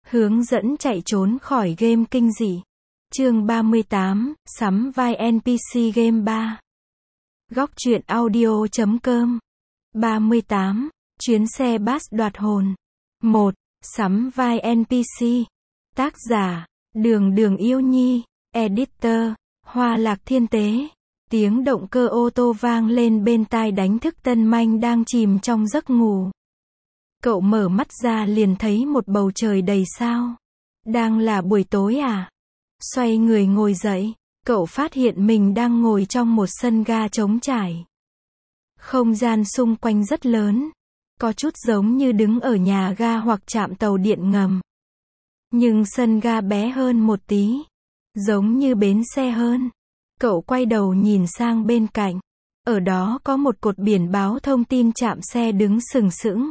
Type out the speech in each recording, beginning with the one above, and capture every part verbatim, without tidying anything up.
Hướng dẫn chạy trốn khỏi game kinh dị. Chương ba mươi tám, sắm vai en pê xê game ba. Góc truyện audio chấm com. ba mươi tám. Chuyến xe bus đoạt hồn. một. Sắm vai en pê xê. Tác giả, Đường Đường Yêu Nhi. Editor, Hoa Lạc Thiên Tế. Tiếng động cơ ô tô vang lên bên tai đánh thức Tân Manh đang chìm trong giấc ngủ. Cậu mở mắt ra liền thấy một bầu trời đầy sao. Đang là buổi tối à? Xoay người ngồi dậy, cậu phát hiện mình đang ngồi trong một sân ga trống trải. Không gian xung quanh rất lớn, có chút giống như đứng ở nhà ga hoặc trạm tàu điện ngầm. Nhưng sân ga bé hơn một tí, giống như bến xe hơn. Cậu quay đầu nhìn sang bên cạnh, ở đó có một cột biển báo thông tin trạm xe đứng sừng sững.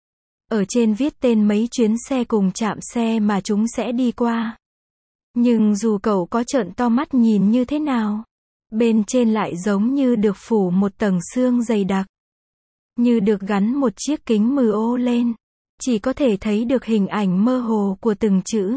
Ở trên viết tên mấy chuyến xe cùng trạm xe mà chúng sẽ đi qua. Nhưng dù cậu có trợn to mắt nhìn như thế nào, bên trên lại giống như được phủ một tầng sương dày đặc. Như được gắn một chiếc kính mờ ô lên, chỉ có thể thấy được hình ảnh mơ hồ của từng chữ.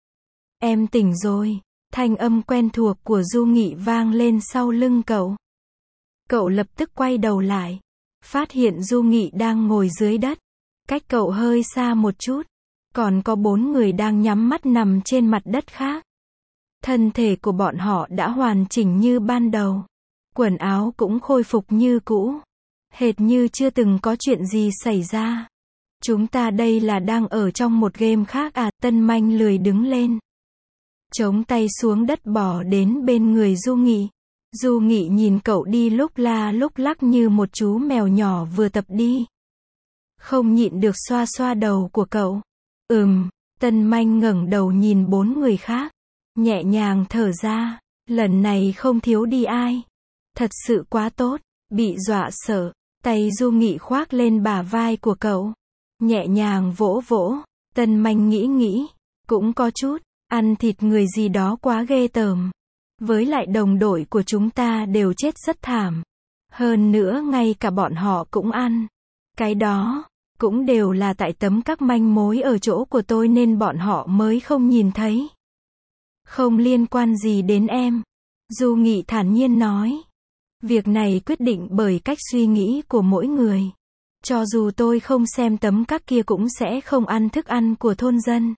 Em tỉnh rồi, thanh âm quen thuộc của Du Nghị vang lên sau lưng cậu. Cậu lập tức quay đầu lại, phát hiện Du Nghị đang ngồi dưới đất, cách cậu hơi xa một chút. Còn có bốn người đang nhắm mắt nằm trên mặt đất khác. Thân thể của bọn họ đã hoàn chỉnh như ban đầu. Quần áo cũng khôi phục như cũ. Hệt như chưa từng có chuyện gì xảy ra. Chúng ta đây là đang ở trong một game khác à? Tân Manh lười đứng lên, chống tay xuống đất bỏ đến bên người Du Nghị. Du Nghị nhìn cậu đi lúc la lúc lắc như một chú mèo nhỏ vừa tập đi. Không nhịn được xoa xoa đầu của cậu. Ừm, Tân Manh ngẩng đầu nhìn bốn người khác, nhẹ nhàng thở ra, lần này không thiếu đi ai. Thật sự quá tốt, bị dọa sợ, tay Du Nghị khoác lên bả vai của cậu, nhẹ nhàng vỗ vỗ. Tân Manh nghĩ nghĩ, cũng có chút, ăn thịt người gì đó quá ghê tởm. Với lại đồng đội của chúng ta đều chết rất thảm. Hơn nữa ngay cả bọn họ cũng ăn. Cái đó cũng đều là tại tấm các manh mối ở chỗ của tôi nên bọn họ mới không nhìn thấy. Không liên quan gì đến em. Du Nghị thản nhiên nói. Việc này quyết định bởi cách suy nghĩ của mỗi người. Cho dù tôi không xem tấm các kia cũng sẽ không ăn thức ăn của thôn dân.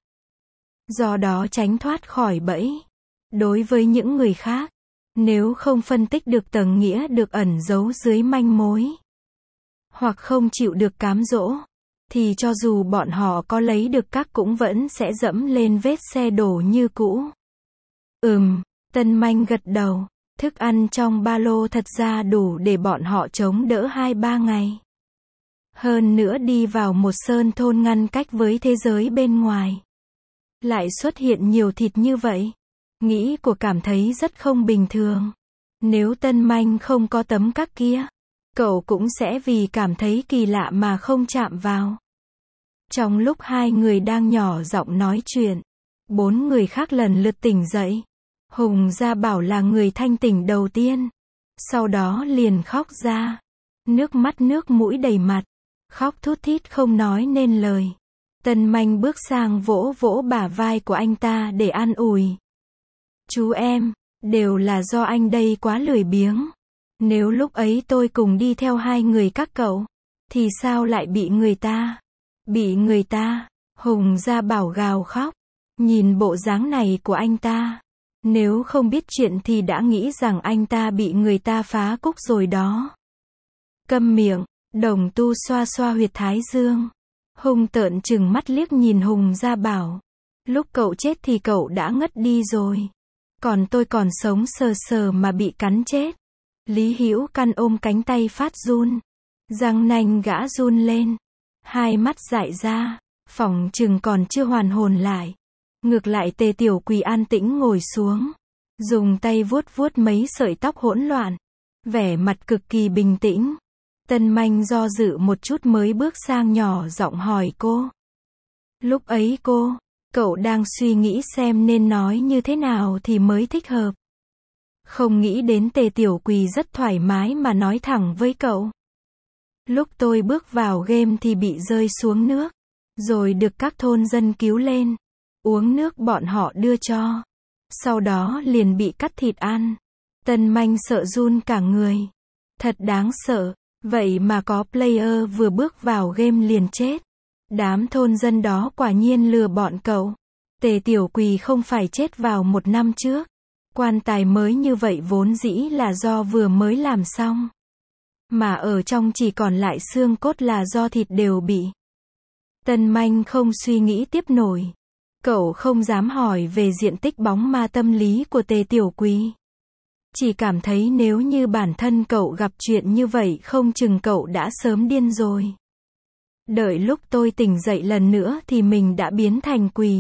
Do đó tránh thoát khỏi bẫy. Đối với những người khác, nếu không phân tích được tầng nghĩa được ẩn giấu dưới manh mối, hoặc không chịu được cám dỗ, thì cho dù bọn họ có lấy được các cũng vẫn sẽ dẫm lên vết xe đổ như cũ. Ừm, Tân Manh gật đầu, thức ăn trong ba lô thật ra đủ để bọn họ chống đỡ hai ba ngày. Hơn nữa đi vào một sơn thôn ngăn cách với thế giới bên ngoài, lại xuất hiện nhiều thịt như vậy. Nghĩ của cảm thấy rất không bình thường. Nếu Tân Manh không có tấm các kia, cậu cũng sẽ vì cảm thấy kỳ lạ mà không chạm vào. Trong lúc hai người đang nhỏ giọng nói chuyện, bốn người khác lần lượt tỉnh dậy. Hùng Gia Bảo là người thanh tỉnh đầu tiên. Sau đó liền khóc ra. Nước mắt nước mũi đầy mặt. Khóc thút thít không nói nên lời. Tân Manh bước sang vỗ vỗ bả vai của anh ta để an ủi. Chú em, đều là do anh đây quá lười biếng. Nếu lúc ấy tôi cùng đi theo hai người các cậu, thì sao lại bị người ta? Bị người ta? Hùng Gia Bảo gào khóc. Nhìn bộ dáng này của anh ta, nếu không biết chuyện thì đã nghĩ rằng anh ta bị người ta phá cúc rồi đó. Câm miệng, Đồng Tu xoa xoa huyệt thái dương. Hùng tợn chừng mắt liếc nhìn Hùng Gia Bảo. Lúc cậu chết thì cậu đã ngất đi rồi. Còn tôi còn sống sờ sờ mà bị cắn chết. Lý Hữu Căn ôm cánh tay phát run. Răng nanh gã run lên. Hai mắt dại ra. Phỏng chừng còn chưa hoàn hồn lại. Ngược lại Tề Tiểu Quỳ an tĩnh ngồi xuống. Dùng tay vuốt vuốt mấy sợi tóc hỗn loạn. Vẻ mặt cực kỳ bình tĩnh. Tân Manh do dự một chút mới bước sang nhỏ giọng hỏi cô. Lúc ấy cô, cậu đang suy nghĩ xem nên nói như thế nào thì mới thích hợp. Không nghĩ đến Tề Tiểu Quỳ rất thoải mái mà nói thẳng với cậu. Lúc tôi bước vào game thì bị rơi xuống nước, rồi được các thôn dân cứu lên. uống nước bọn họ đưa cho. Sau đó liền bị cắt thịt ăn. Tân Manh sợ run cả người. Thật đáng sợ, vậy mà có player vừa bước vào game liền chết. Đám thôn dân đó quả nhiên lừa bọn cậu. Tề Tiểu Quỳ không phải chết vào một năm trước. Quan tài mới như vậy vốn dĩ là do vừa mới làm xong. Mà ở trong chỉ còn lại xương cốt là do thịt đều bị. Tân Manh không suy nghĩ tiếp nổi. Cậu không dám hỏi về diện tích bóng ma tâm lý của Tề Tiểu Quỳ. Chỉ cảm thấy nếu như bản thân cậu gặp chuyện như vậy không chừng cậu đã sớm điên rồi. Đợi lúc tôi tỉnh dậy lần nữa thì mình đã biến thành quỳ.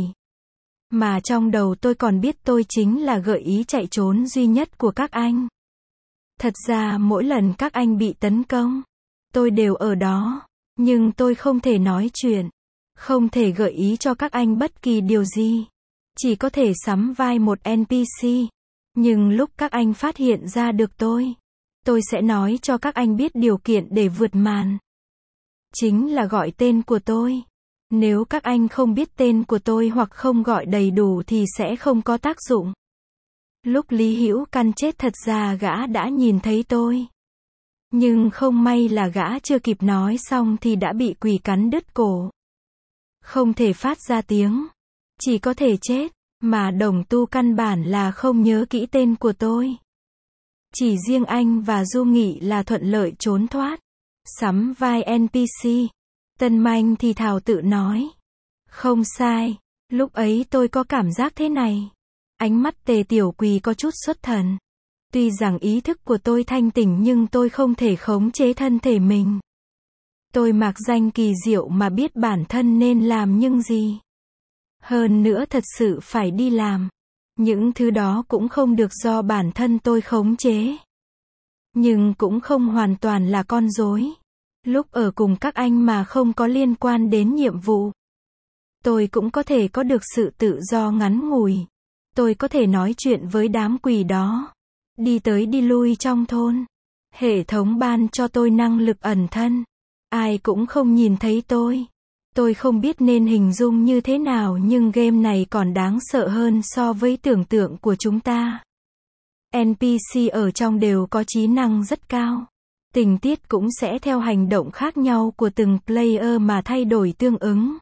Mà trong đầu tôi còn biết tôi chính là gợi ý chạy trốn duy nhất của các anh. Thật ra mỗi lần các anh bị tấn công, tôi đều ở đó. Nhưng tôi không thể nói chuyện. Không thể gợi ý cho các anh bất kỳ điều gì. Chỉ có thể sắm vai một en pê xê. Nhưng lúc các anh phát hiện ra được tôi, tôi sẽ nói cho các anh biết điều kiện để vượt màn. Chính là gọi tên của tôi. Nếu các anh không biết tên của tôi hoặc không gọi đầy đủ thì sẽ không có tác dụng. Lúc Lý Hữu Căn chết thật ra gã đã nhìn thấy tôi. Nhưng không may là gã chưa kịp nói xong thì đã bị quỷ cắn đứt cổ. Không thể phát ra tiếng. Chỉ có thể chết. Mà Đồng Tu căn bản là không nhớ kỹ tên của tôi. Chỉ riêng anh và Du Nghị là thuận lợi trốn thoát. Sắm vai en pê xê. Tân Manh thì thào tự nói. Không sai. Lúc ấy tôi có cảm giác thế này. Ánh mắt Tề Tiểu Quỳ có chút xuất thần. Tuy rằng ý thức của tôi thanh tỉnh nhưng tôi không thể khống chế thân thể mình. Tôi mạc danh kỳ diệu mà biết bản thân nên làm những gì. Hơn nữa thật sự phải đi làm. Những thứ đó cũng không được do bản thân tôi khống chế. Nhưng cũng không hoàn toàn là con rối. Lúc ở cùng các anh mà không có liên quan đến nhiệm vụ. Tôi cũng có thể có được sự tự do ngắn ngủi. Tôi có thể nói chuyện với đám quỷ đó. Đi tới đi lui trong thôn. Hệ thống ban cho tôi năng lực ẩn thân. Ai cũng không nhìn thấy tôi. Tôi không biết nên hình dung như thế nào nhưng game này còn đáng sợ hơn so với tưởng tượng của chúng ta. en pê xê ở trong đều có trí năng rất cao. Tình tiết cũng sẽ theo hành động khác nhau của từng player mà thay đổi tương ứng.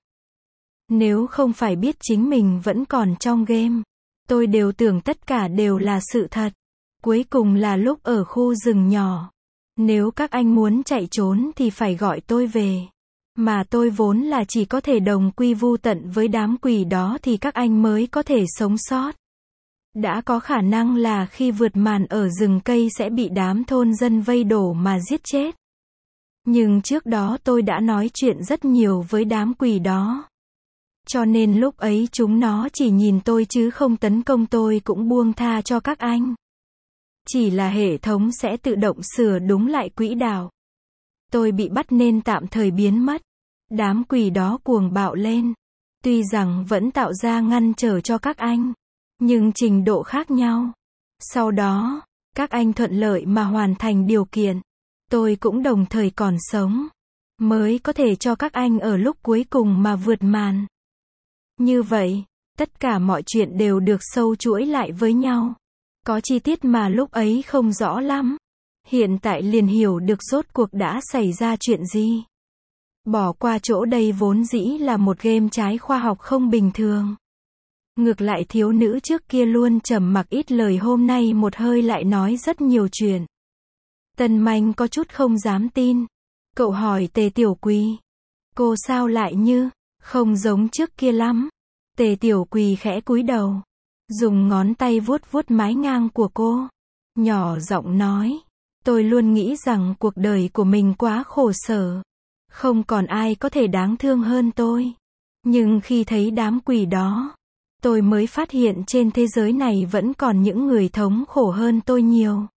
Nếu không phải biết chính mình vẫn còn trong game, tôi đều tưởng tất cả đều là sự thật. Cuối cùng là lúc ở khu rừng nhỏ. Nếu các anh muốn chạy trốn thì phải gọi tôi về. Mà tôi vốn là chỉ có thể đồng quy vu tận với đám quỷ đó thì các anh mới có thể sống sót. Đã có khả năng là khi vượt màn ở rừng cây sẽ bị đám thôn dân vây đổ mà giết chết. Nhưng trước đó tôi đã nói chuyện rất nhiều với đám quỷ đó. Cho nên lúc ấy chúng nó chỉ nhìn tôi chứ không tấn công tôi cũng buông tha cho các anh. Chỉ là hệ thống sẽ tự động sửa đúng lại quỹ đạo. Tôi bị bắt nên tạm thời biến mất. Đám quỷ đó cuồng bạo lên. Tuy rằng vẫn tạo ra ngăn trở cho các anh. Nhưng trình độ khác nhau. Sau đó, các anh thuận lợi mà hoàn thành điều kiện. Tôi cũng đồng thời còn sống. Mới có thể cho các anh ở lúc cuối cùng mà vượt màn. Như vậy, tất cả mọi chuyện đều được sâu chuỗi lại với nhau. Có chi tiết mà lúc ấy không rõ lắm. Hiện tại liền hiểu được rốt cuộc đã xảy ra chuyện gì. Bỏ qua chỗ đây vốn dĩ là một game trái khoa học không bình thường. Ngược lại thiếu nữ trước kia luôn trầm mặc ít lời hôm nay một hơi lại nói rất nhiều chuyện. Tân Manh có chút không dám tin. Cậu hỏi Tề Tiểu Quỳ. Cô sao lại như, không giống trước kia lắm. Tề Tiểu Quỳ khẽ cúi đầu. Dùng ngón tay vuốt vuốt mái ngang của cô. Nhỏ giọng nói. Tôi luôn nghĩ rằng cuộc đời của mình quá khổ sở. Không còn ai có thể đáng thương hơn tôi. Nhưng khi thấy đám quỷ đó, tôi mới phát hiện trên thế giới này vẫn còn những người thống khổ hơn tôi nhiều.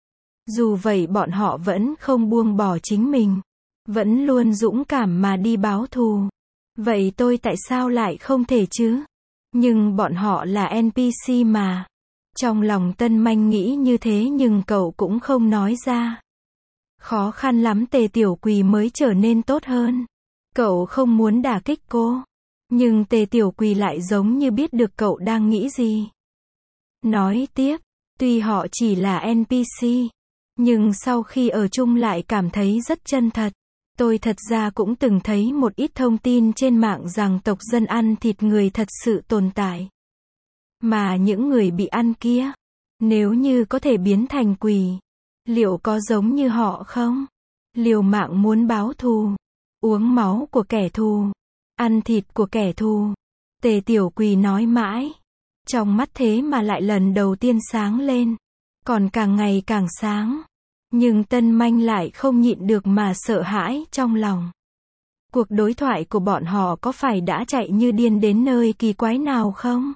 Dù vậy bọn họ vẫn không buông bỏ chính mình. Vẫn luôn dũng cảm mà đi báo thù. Vậy tôi tại sao lại không thể chứ? Nhưng bọn họ là en pê xê mà. Trong lòng Tân Manh nghĩ như thế nhưng cậu cũng không nói ra. Khó khăn lắm Tề Tiểu Quỳ mới trở nên tốt hơn. Cậu không muốn đả kích cô. Nhưng Tề Tiểu Quỳ lại giống như biết được cậu đang nghĩ gì. Nói tiếp, tuy họ chỉ là en pê xê, nhưng sau khi ở chung lại cảm thấy rất chân thật. Tôi thật ra cũng từng thấy một ít thông tin trên mạng rằng tộc dân ăn thịt người thật sự tồn tại. Mà những người bị ăn kia, nếu như có thể biến thành quỷ, liệu có giống như họ không? Liều mạng muốn báo thù, uống máu của kẻ thù, ăn thịt của kẻ thù. Tề Tiểu Quỳ nói mãi. Trong mắt thế mà lại lần đầu tiên sáng lên. Còn càng ngày càng sáng. Nhưng Tân Manh lại không nhịn được mà sợ hãi trong lòng. Cuộc đối thoại của bọn họ có phải đã chạy như điên đến nơi kỳ quái nào không?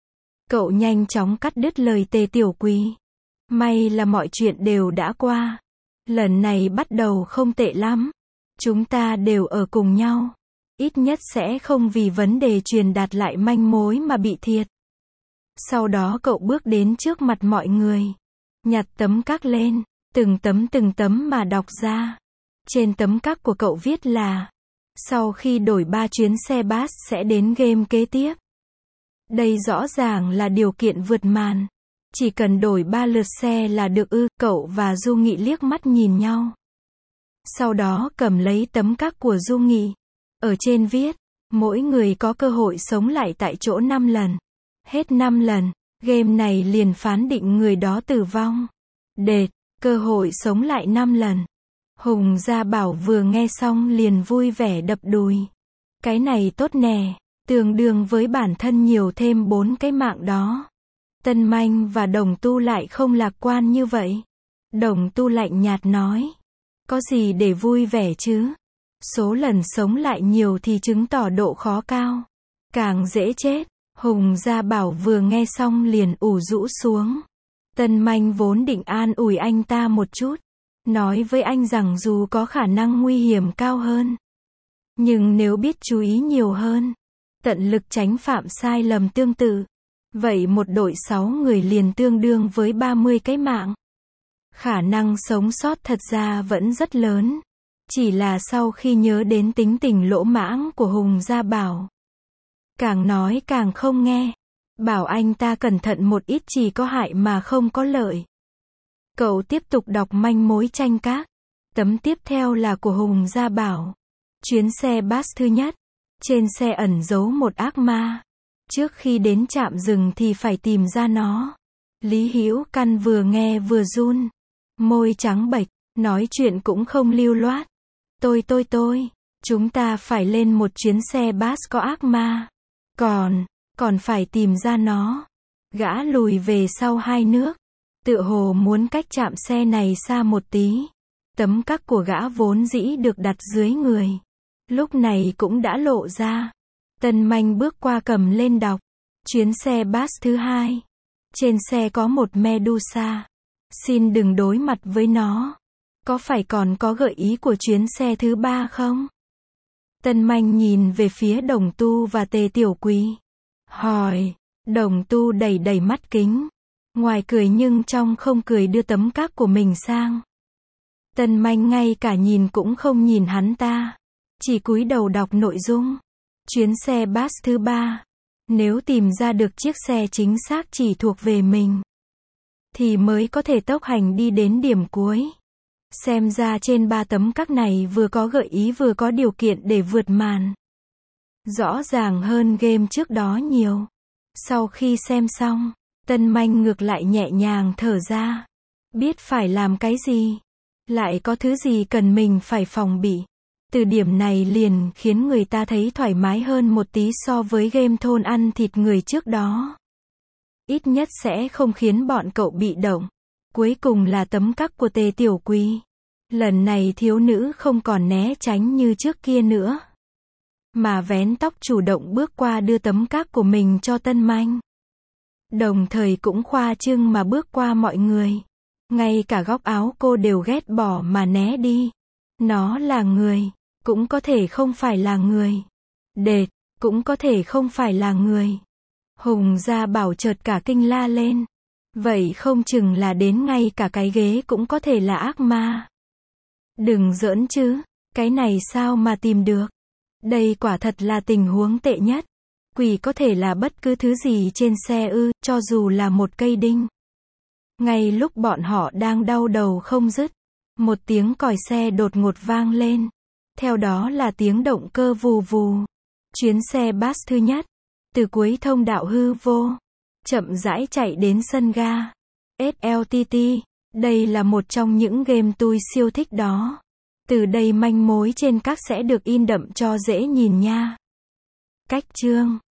Cậu nhanh chóng cắt đứt lời Tề Tiểu Quỳ. May là mọi chuyện đều đã qua. Lần này bắt đầu không tệ lắm. Chúng ta đều ở cùng nhau. Ít nhất sẽ không vì vấn đề truyền đạt lại manh mối mà bị thiệt. Sau đó cậu bước đến trước mặt mọi người. Nhặt tấm các lên. Từng tấm từng tấm mà đọc ra. Trên tấm các của cậu viết là: sau khi đổi ba chuyến xe bus sẽ đến game kế tiếp. Đây rõ ràng là điều kiện vượt màn. Chỉ cần đổi ba lượt xe là được ư? Cậu và Du Nghị liếc mắt nhìn nhau. Sau đó cầm lấy tấm các của Du Nghị. Ở trên viết, mỗi người có cơ hội sống lại tại chỗ năm lần. Hết năm lần, game này liền phán định người đó tử vong. Đệt, cơ hội sống lại năm lần. Hùng Gia Bảo vừa nghe xong liền vui vẻ đập đùi. Cái này tốt nè, tương đương với bản thân nhiều thêm bốn cái mạng đó. Tân Manh và Đồng Tu lại không lạc quan như vậy. Đồng Tu lạnh nhạt nói. Có gì để vui vẻ chứ? Số lần sống lại nhiều thì chứng tỏ độ khó cao. Càng dễ chết. Hùng Gia Bảo vừa nghe xong liền ủ rũ xuống. Tân Manh vốn định an ủi anh ta một chút. Nói với anh rằng dù có khả năng nguy hiểm cao hơn. Nhưng nếu biết chú ý nhiều hơn. Tận lực tránh phạm sai lầm tương tự. Vậy một đội sáu người liền tương đương với ba mươi cái mạng. Khả năng sống sót thật ra vẫn rất lớn. Chỉ là sau khi nhớ đến tính tình lỗ mãng của Hùng Gia Bảo. Càng nói càng không nghe. Bảo anh ta cẩn thận một ít chỉ có hại mà không có lợi. Cậu tiếp tục đọc manh mối tranh các. Tấm tiếp theo là của Hùng Gia Bảo. Chuyến xe bus thứ nhất. Trên xe ẩn giấu một ác ma. Trước khi đến trạm dừng thì phải tìm ra nó. Lý Hữu Căn vừa nghe vừa run. Môi trắng bệch, nói chuyện cũng không lưu loát. Tôi tôi tôi, chúng ta phải lên một chuyến xe bus có ác ma. Còn, còn phải tìm ra nó. Gã lùi về sau hai nước. Tựa hồ muốn cách trạm xe này xa một tí. Tấm các của gã vốn dĩ được đặt dưới người. Lúc này cũng đã lộ ra. Tân Manh bước qua cầm lên đọc. Chuyến xe bus thứ hai. Trên xe có một Medusa. Xin đừng đối mặt với nó. Có phải còn có gợi ý của chuyến xe thứ ba không? Tân Manh nhìn về phía Đồng Tu và Tề Tiểu Quỳ. Hỏi. Đồng Tu đẩy đẩy mắt kính. Ngoài cười nhưng trong không cười đưa tấm các của mình sang. Tân Manh ngay cả nhìn cũng không nhìn hắn ta. Chỉ cúi đầu đọc nội dung. Chuyến xe bus thứ ba. Nếu tìm ra được chiếc xe chính xác chỉ thuộc về mình. Thì mới có thể tốc hành đi đến điểm cuối. Xem ra trên ba tấm các này vừa có gợi ý vừa có điều kiện để vượt màn. Rõ ràng hơn game trước đó nhiều. Sau khi xem xong, Tân Manh ngược lại nhẹ nhàng thở ra. Biết phải làm cái gì. Lại có thứ gì cần mình phải phòng bị. Từ điểm này liền khiến người ta thấy thoải mái hơn một tí so với game thôn ăn thịt người trước đó. Ít nhất sẽ không khiến bọn cậu bị động. Cuối cùng là tấm các của Tề Tiểu Quỳ. Lần này thiếu nữ không còn né tránh như trước kia nữa. Mà vén tóc chủ động bước qua đưa tấm các của mình cho Tân Manh. Đồng thời cũng khoa trương mà bước qua mọi người. Ngay cả góc áo cô đều ghét bỏ mà né đi. Nó là người. Cũng có thể không phải là người. Đệt, cũng có thể không phải là người. Hùng Gia Bảo chợt cả kinh la lên. Vậy không chừng là đến ngay cả cái ghế cũng có thể là ác ma. Đừng giỡn chứ, cái này sao mà tìm được. Đây quả thật là tình huống tệ nhất. Quỷ có thể là bất cứ thứ gì trên xe ư, cho dù là một cây đinh. Ngay lúc bọn họ đang đau đầu không dứt, một tiếng còi xe đột ngột vang lên. Theo đó là tiếng động cơ vù vù. Chuyến xe bus thứ nhất, từ cuối thông đạo hư vô, chậm rãi chạy đến sân ga. ét lờ tê tê, đây là một trong những game tôi siêu thích đó. Từ đây manh mối trên các sẽ được in đậm cho dễ nhìn nha. Cách chương